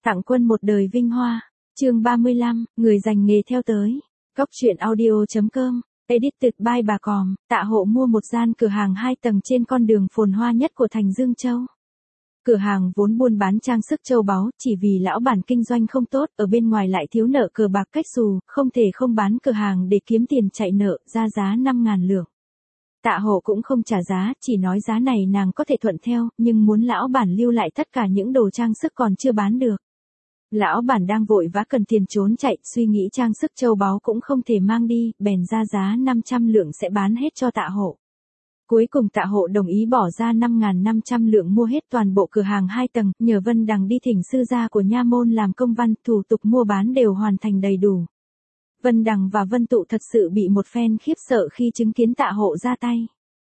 Tặng quân một đời vinh hoa. Chương 35, người dành nghề theo tới. Góc truyện audio.com. Edited by bà Còm. Tạ Hộ mua một gian cửa hàng 2 tầng trên con đường phồn hoa nhất của thành Dương Châu. Cửa hàng vốn buôn bán trang sức châu báu, chỉ vì lão bản kinh doanh không tốt, ở bên ngoài lại thiếu nợ cờ bạc cách xù, không thể không bán cửa hàng để kiếm tiền chạy nợ, ra giá 5.000 lượng. Tạ Hộ cũng không trả giá, chỉ nói giá này nàng có thể thuận theo, nhưng muốn lão bản lưu lại tất cả những đồ trang sức còn chưa bán được. Lão bản đang vội vã cần tiền trốn chạy, suy nghĩ trang sức châu báu cũng không thể mang đi, bèn ra giá 500 lượng sẽ bán hết cho Tạ Hộ. Cuối cùng Tạ Hộ đồng ý bỏ ra 5.500 lượng mua hết toàn bộ cửa hàng 2 tầng, nhờ Vân Đằng đi thỉnh sư gia của nha môn làm công văn, thủ tục mua bán đều hoàn thành đầy đủ. Vân Đằng và Vân Tụ thật sự bị một phen khiếp sợ khi chứng kiến Tạ Hộ ra tay.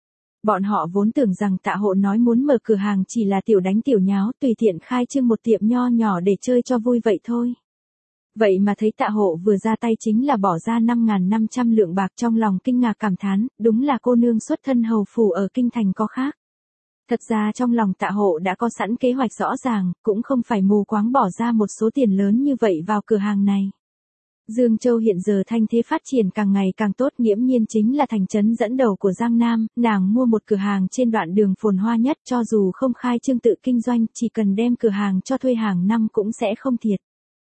Bọn họ vốn tưởng rằng Tạ Hộ nói muốn mở cửa hàng chỉ là tiểu đánh tiểu nháo, tùy tiện khai trương một tiệm nho nhỏ để chơi cho vui vậy thôi. Vậy mà thấy Tạ Hộ vừa ra tay chính là bỏ ra 5.500 lượng bạc, trong lòng kinh ngạc cảm thán, đúng là cô nương xuất thân hầu phủ ở kinh thành có khác. Thật ra trong lòng Tạ Hộ đã có sẵn kế hoạch rõ ràng, cũng không phải mù quáng bỏ ra một số tiền lớn như vậy vào cửa hàng này. Dương Châu hiện giờ thanh thế phát triển càng ngày càng tốt, nghiễm nhiên chính là thành trấn dẫn đầu của Giang Nam, nàng mua một cửa hàng trên đoạn đường phồn hoa nhất, cho dù không khai trương tự kinh doanh, chỉ cần đem cửa hàng cho thuê hàng năm cũng sẽ không thiệt.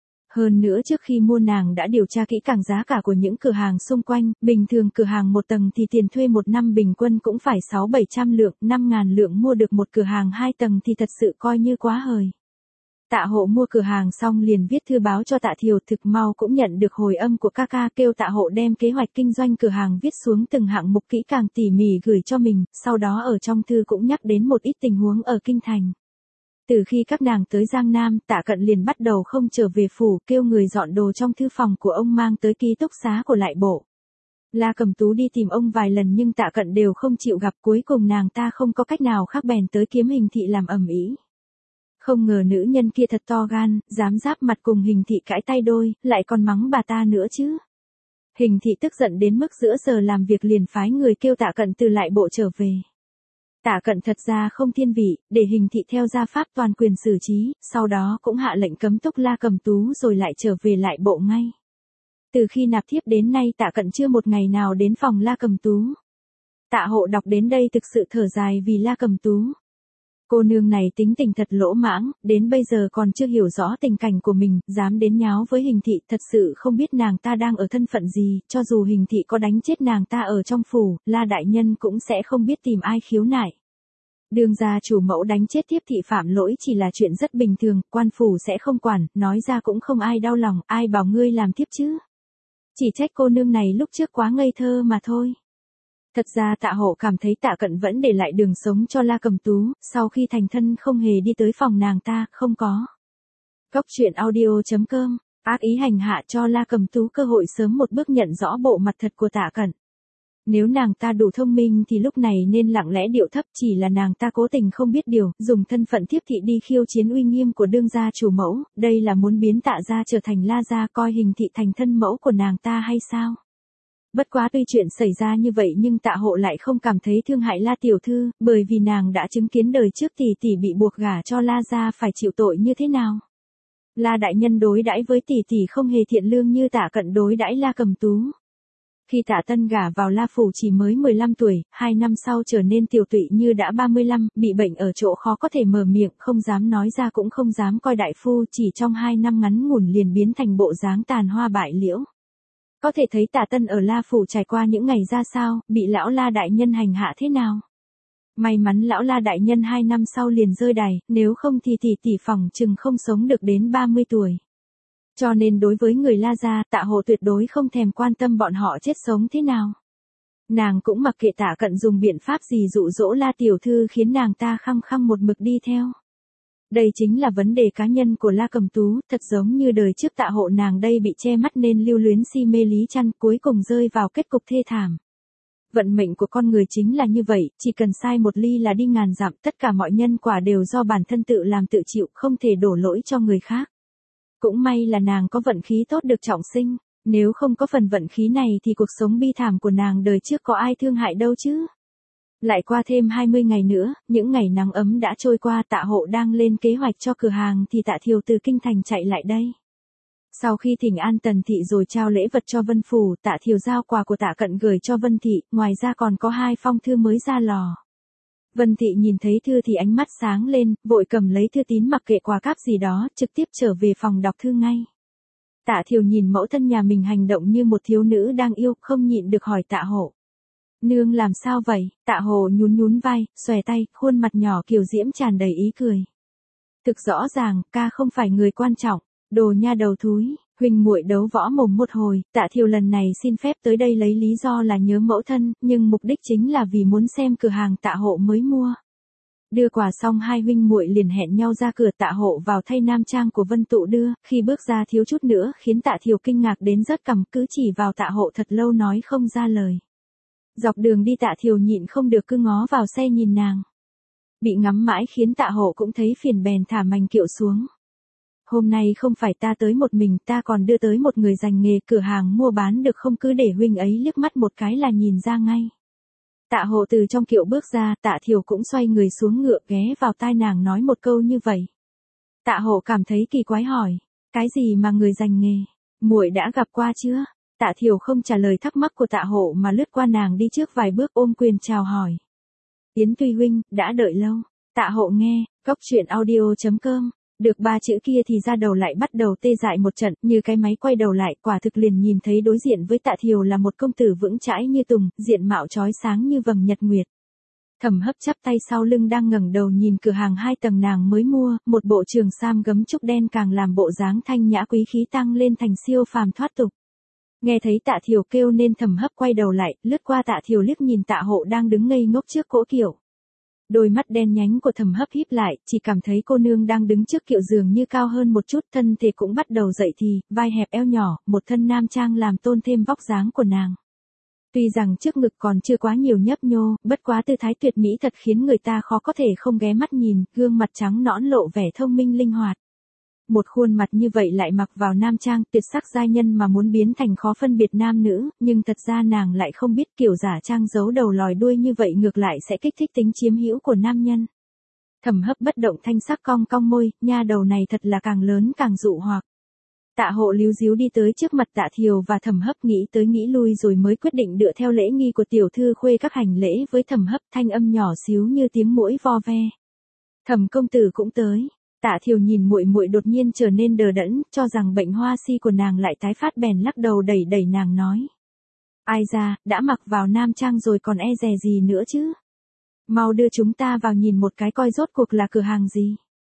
Hơn nữa trước khi mua nàng đã điều tra kỹ càng giá cả của những cửa hàng xung quanh, bình thường cửa hàng 1 tầng thì tiền thuê 1 năm bình quân cũng phải 600-700 lượng, 5.000 lượng mua được một cửa hàng 2 tầng thì thật sự coi như quá hời. Tạ Hộ mua cửa hàng xong liền viết thư báo cho Tạ Thiều, thực mau cũng nhận được hồi âm của ca kêu Tạ Hộ đem kế hoạch kinh doanh cửa hàng viết xuống từng hạng mục kỹ càng tỉ mỉ gửi cho mình, sau đó ở trong thư cũng nhắc đến một ít tình huống ở kinh thành. Từ khi các nàng tới Giang Nam, Tạ Cận liền bắt đầu không trở về phủ, kêu người dọn đồ trong thư phòng của ông mang tới ký túc xá của lại bộ. La Cầm Tú đi tìm ông vài lần nhưng Tạ Cận đều không chịu gặp, cuối cùng nàng ta không có cách nào khác bèn tới kiếm Hình Thị làm ầm ĩ. Không ngờ nữ nhân kia thật to gan, dám giáp mặt cùng Hình Thị cãi tay đôi, lại còn mắng bà ta nữa chứ. Hình Thị tức giận đến mức giữa giờ làm việc liền phái người kêu Tạ Cận từ lại bộ trở về. Tạ Cận thật ra không thiên vị, để Hình Thị theo gia pháp toàn quyền xử trí, sau đó cũng hạ lệnh cấm túc La Cầm Tú rồi lại trở về lại bộ ngay. Từ khi nạp thiếp đến nay Tạ Cận chưa một ngày nào đến phòng La Cầm Tú. Tạ Hộ đọc đến đây thực sự thở dài vì La Cầm Tú. Cô nương này tính tình thật lỗ mãng, đến bây giờ còn chưa hiểu rõ tình cảnh của mình, dám đến nháo với Hình Thị, thật sự không biết nàng ta đang ở thân phận gì, cho dù Hình Thị có đánh chết nàng ta ở trong phủ, La đại nhân cũng sẽ không biết tìm ai khiếu nại. Đương gia chủ mẫu đánh chết thiếp thị phạm lỗi chỉ là chuyện rất bình thường, quan phủ sẽ không quản, nói ra cũng không ai đau lòng, ai bảo ngươi làm thiếp chứ. Chỉ trách cô nương này lúc trước quá ngây thơ mà thôi. Thật ra Tạ Hộ cảm thấy Tạ Cận vẫn để lại đường sống cho La Cầm Tú, sau khi thành thân không hề đi tới phòng nàng ta, không có. Góc truyện audio.com, ác ý hành hạ cho La Cầm Tú cơ hội sớm một bước nhận rõ bộ mặt thật của Tạ Cận. Nếu nàng ta đủ thông minh thì lúc này nên lặng lẽ điệu thấp, chỉ là nàng ta cố tình không biết điều, dùng thân phận thiếp thị đi khiêu chiến uy nghiêm của đương gia chủ mẫu, đây là muốn biến Tạ gia trở thành La gia, coi Hình Thị thành thân mẫu của nàng ta hay sao? Bất quá tuy chuyện xảy ra như vậy nhưng Tạ Hộ lại không cảm thấy thương hại La tiểu thư, bởi vì nàng đã chứng kiến đời trước tỷ tỷ bị buộc gả cho La gia phải chịu tội như thế nào. La đại nhân đối đãi với tỷ tỷ không hề thiện lương như Tạ Cận đối đãi La Cầm Tú. Khi Tạ Tân gả vào La phủ chỉ mới 15 tuổi, 2 năm sau trở nên tiểu tụy như đã 35, bị bệnh ở chỗ khó có thể mở miệng, không dám nói ra cũng không dám coi đại phu, chỉ trong 2 năm ngắn ngủn liền biến thành bộ dáng tàn hoa bại liễu. Có thể thấy Tạ Tân ở La phủ trải qua những ngày ra sao, bị lão La đại nhân hành hạ thế nào. May mắn lão La đại nhân 2 năm sau liền rơi đày, nếu không thì tỷ phỏng chừng không sống được đến 30 tuổi. Cho nên đối với người La gia, Tạ Hộ tuyệt đối không thèm quan tâm bọn họ chết sống thế nào. Nàng cũng mặc kệ Tạ Cận dùng biện pháp gì dụ dỗ La tiểu thư khiến nàng ta khăng khăng một mực đi theo. Đây chính là vấn đề cá nhân của La Cầm Tú, thật giống như đời trước Tạ Hộ nàng đây bị che mắt nên lưu luyến si mê Lý Trăn, cuối cùng rơi vào kết cục thê thảm. Vận mệnh của con người chính là như vậy, chỉ cần sai một ly là đi ngàn dặm, tất cả mọi nhân quả đều do bản thân tự làm tự chịu, không thể đổ lỗi cho người khác. Cũng may là nàng có vận khí tốt được trọng sinh, nếu không có phần vận khí này thì cuộc sống bi thảm của nàng đời trước có ai thương hại đâu chứ. Lại qua thêm 20 ngày nữa, những ngày nắng ấm đã trôi qua, Tạ Hộ đang lên kế hoạch cho cửa hàng thì Tạ Thiều từ kinh thành chạy lại đây. Sau khi thỉnh an Tần Thị rồi trao lễ vật cho Vân Phủ, Tạ Thiều giao quà của Tạ Cận gửi cho Vân Thị, ngoài ra còn có 2 phong thư mới ra lò. Vân Thị nhìn thấy thư thì ánh mắt sáng lên, vội cầm lấy thư tín mặc kệ quà cáp gì đó, trực tiếp trở về phòng đọc thư ngay. Tạ Thiều nhìn mẫu thân nhà mình hành động như một thiếu nữ đang yêu, không nhịn được hỏi Tạ Hộ. Nương làm sao vậy? Tạ Hộ nhún nhún vai, xòe tay, khuôn mặt nhỏ kiều diễm tràn đầy ý cười. Thực rõ ràng, ca không phải người quan trọng, đồ nha đầu thúi. Huynh muội đấu võ mồm một hồi, Tạ Thiều lần này xin phép tới đây lấy lý do là nhớ mẫu thân, nhưng mục đích chính là vì muốn xem cửa hàng Tạ Hộ mới mua. Đưa quà xong hai huynh muội liền hẹn nhau ra cửa. Tạ Hộ vào thay nam trang của Vân Tụ đưa, khi bước ra thiếu chút nữa khiến Tạ Thiều kinh ngạc đến rớt cằm, cứ chỉ vào Tạ Hộ thật lâu nói không ra lời. Dọc đường đi Tạ Thiều nhịn không được cứ ngó vào xe nhìn nàng. Bị ngắm mãi khiến Tạ Hộ cũng thấy phiền bèn thả mành kiệu xuống. Hôm nay không phải ta tới một mình, ta còn đưa tới một người dành nghề, cửa hàng mua bán được không, cứ để huynh ấy liếc mắt một cái là nhìn ra ngay. Tạ Hộ từ trong kiệu bước ra, Tạ Thiều cũng xoay người xuống ngựa ghé vào tai nàng nói một câu như vậy. Tạ Hộ cảm thấy kỳ quái hỏi, cái gì mà người dành nghề, muội đã gặp qua chưa? Tạ Thiều không trả lời thắc mắc của Tạ Hộ mà lướt qua nàng đi trước vài bước ôm quyền chào hỏi. Yến Tuy huynh, đã đợi lâu. Tạ Hộ nghe, cốc truyện audio.com. Được 3 chữ kia thì ra đầu lại bắt đầu tê dại một trận, như cái máy quay đầu lại, quả thực liền nhìn thấy đối diện với Tạ Thiều là một công tử vững chãi như tùng, diện mạo chói sáng như vầng nhật nguyệt. Thẩm Hấp chắp tay sau lưng đang ngẩng đầu nhìn cửa hàng 2 tầng nàng mới mua, một bộ trường sam gấm trúc đen càng làm bộ dáng thanh nhã quý khí tăng lên thành siêu phàm thoát tục. Nghe thấy Tạ Thiều kêu nên Thẩm Hấp quay đầu lại, lướt qua Tạ Thiều liếc nhìn Tạ Hộ đang đứng ngây ngốc trước cỗ kiệu. Đôi mắt đen nhánh của Thẩm Hấp híp lại, chỉ cảm thấy cô nương đang đứng trước kiệu dường như cao hơn một chút, thân thể cũng bắt đầu dậy thì, vai hẹp eo nhỏ, một thân nam trang làm tôn thêm vóc dáng của nàng. Tuy rằng trước ngực còn chưa quá nhiều nhấp nhô, bất quá tư thái tuyệt mỹ thật khiến người ta khó có thể không ghé mắt nhìn, gương mặt trắng nõn lộ vẻ thông minh linh hoạt. Một khuôn mặt như vậy lại mặc vào nam trang, tuyệt sắc giai nhân mà muốn biến thành khó phân biệt nam nữ, nhưng thật ra nàng lại không biết kiểu giả trang giấu đầu lòi đuôi như vậy ngược lại sẽ kích thích tính chiếm hữu của nam nhân. Thẩm Hấp bất động thanh sắc cong cong môi, nha đầu này thật là càng lớn càng dụ hoặc. Tạ Hộ líu díu đi tới trước mặt Tạ Thiều và Thẩm Hấp nghĩ tới nghĩ lui rồi mới quyết định dựa theo lễ nghi của tiểu thư khuê các hành lễ với Thẩm Hấp, thanh âm nhỏ xíu như tiếng muỗi vo ve. Thẩm công tử cũng tới. Tạ Thiều nhìn muội muội đột nhiên trở nên đờ đẫn, cho rằng bệnh hoa si của nàng lại tái phát bèn lắc đầu đẩy đẩy nàng nói. Ai ra, đã mặc vào nam trang rồi còn e dè gì nữa chứ? Mau đưa chúng ta vào nhìn một cái coi rốt cuộc là cửa hàng gì.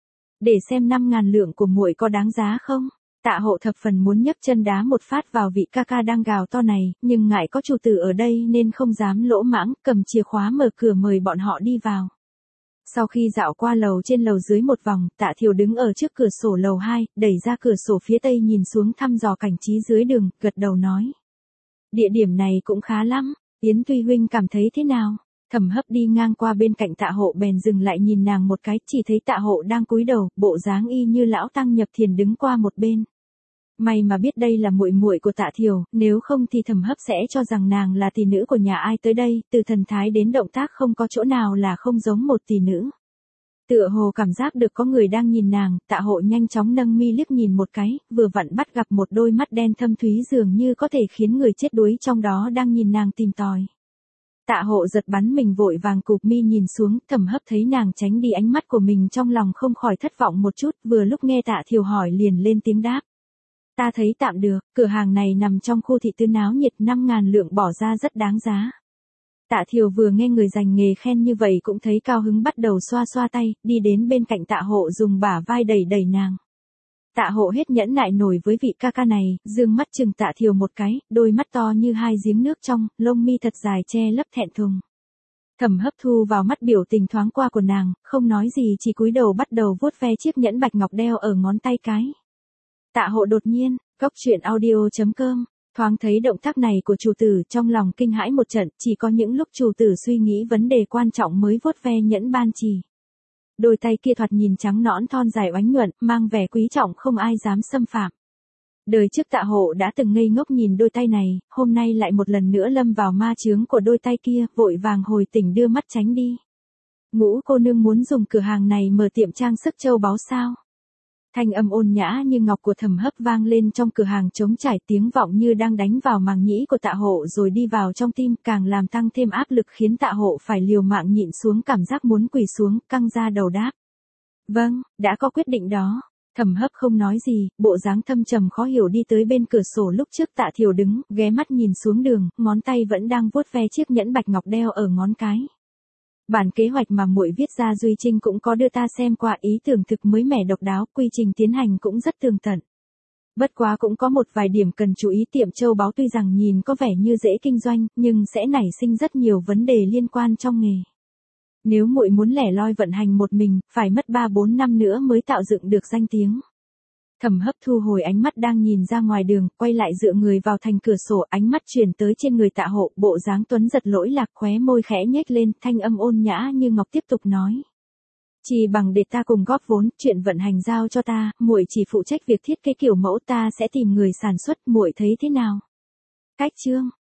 Để xem 5.000 lượng của muội có đáng giá không? Tạ Hộ thập phần muốn nhấc chân đá một phát vào vị ca ca đang gào to này, nhưng ngại có chủ tử ở đây nên không dám lỗ mãng, cầm chìa khóa mở cửa mời bọn họ đi vào. Sau khi dạo qua lầu trên lầu dưới một vòng, Tạ Thiều đứng ở trước cửa sổ lầu 2, đẩy ra cửa sổ phía tây nhìn xuống thăm dò cảnh trí dưới đường, gật đầu nói. Địa điểm này cũng khá lắm, Yến Tuy huynh cảm thấy thế nào? Thẩm Hấp đi ngang qua bên cạnh Tạ Hộ bèn dừng lại nhìn nàng một cái, chỉ thấy Tạ Hộ đang cúi đầu, bộ dáng y như lão tăng nhập thiền đứng qua một bên. May mà biết đây là muội muội của Tạ Thiều, nếu không thì Thẩm Hấp sẽ cho rằng nàng là tỷ nữ của nhà ai tới đây, từ thần thái đến động tác không có chỗ nào là không giống một tỷ nữ. Tựa hồ cảm giác được có người đang nhìn nàng, Tạ Hộ nhanh chóng nâng mi liếc nhìn một cái, vừa vặn bắt gặp một đôi mắt đen thâm thúy dường như có thể khiến người chết đuối trong đó đang nhìn nàng tìm tòi. Tạ Hộ giật bắn mình vội vàng cụp mi nhìn xuống, Thẩm Hấp thấy nàng tránh đi ánh mắt của mình trong lòng không khỏi thất vọng một chút, vừa lúc nghe Tạ Thiều hỏi liền lên tiếng đáp. Ta thấy tạm được, cửa hàng này nằm trong khu thị tư náo nhiệt, 5.000 lượng bỏ ra rất đáng giá. Tạ Thiều vừa nghe người dành nghề khen như vậy cũng thấy cao hứng, bắt đầu xoa xoa tay, đi đến bên cạnh Tạ Hộ dùng bả vai đẩy đẩy nàng. Tạ Hộ hết nhẫn nại nổi với vị ca ca này, dương mắt chừng Tạ Thiều một cái, đôi mắt to như hai giếng nước trong, lông mi thật dài che lấp thẹn thùng. Thẩm Hấp thu vào mắt biểu tình thoáng qua của nàng, không nói gì chỉ cúi đầu bắt đầu vuốt ve chiếc nhẫn bạch ngọc đeo ở ngón tay cái. Tạ Hộ đột nhiên, cốc truyện audio.com, thoáng thấy động tác này của chủ tử trong lòng kinh hãi một trận, chỉ có những lúc chủ tử suy nghĩ vấn đề quan trọng mới vuốt ve nhẫn ban chỉ. Đôi tay kia thoạt nhìn trắng nõn thon dài oánh nhuận, mang vẻ quý trọng không ai dám xâm phạm. Đời trước Tạ Hộ đã từng ngây ngốc nhìn đôi tay này, hôm nay lại một lần nữa lâm vào ma chướng của đôi tay kia, vội vàng hồi tỉnh đưa mắt tránh đi. Ngũ cô nương muốn dùng cửa hàng này mở tiệm trang sức châu báu sao? Thanh âm ôn nhã như ngọc của Thẩm Hấp vang lên trong cửa hàng trống trải, tiếng vọng như đang đánh vào màng nhĩ của Tạ Hộ rồi đi vào trong tim, càng làm tăng thêm áp lực khiến Tạ Hộ phải liều mạng nhịn xuống cảm giác muốn quỳ xuống, căng ra đầu đáp. Vâng, đã có quyết định đó. Thẩm Hấp không nói gì, bộ dáng thâm trầm khó hiểu đi tới bên cửa sổ lúc trước Tạ Thiều đứng, ghé mắt nhìn xuống đường, ngón tay vẫn đang vuốt ve chiếc nhẫn bạch ngọc đeo ở ngón cái. Bản kế hoạch mà muội viết ra Duy Trinh cũng có đưa ta xem qua, ý tưởng thực mới mẻ độc đáo, quy trình tiến hành cũng rất tường tận. Bất quá cũng có một vài điểm cần chú ý, tiệm châu báu tuy rằng nhìn có vẻ như dễ kinh doanh, nhưng sẽ nảy sinh rất nhiều vấn đề liên quan trong nghề. Nếu muội muốn lẻ loi vận hành một mình, phải mất 3-4 năm nữa mới tạo dựng được danh tiếng. Thẩm Hấp thu hồi ánh mắt đang nhìn ra ngoài đường, quay lại dựa người vào thành cửa sổ, ánh mắt chuyển tới trên người Tạ Hộ, bộ dáng tuấn giật lỗi lạc, khóe môi khẽ nhếch lên, thanh âm ôn nhã như ngọc tiếp tục nói. Chỉ bằng để ta cùng góp vốn, chuyện vận hành giao cho ta, muội chỉ phụ trách việc thiết kế kiểu mẫu, ta sẽ tìm người sản xuất, muội thấy thế nào? Cách chương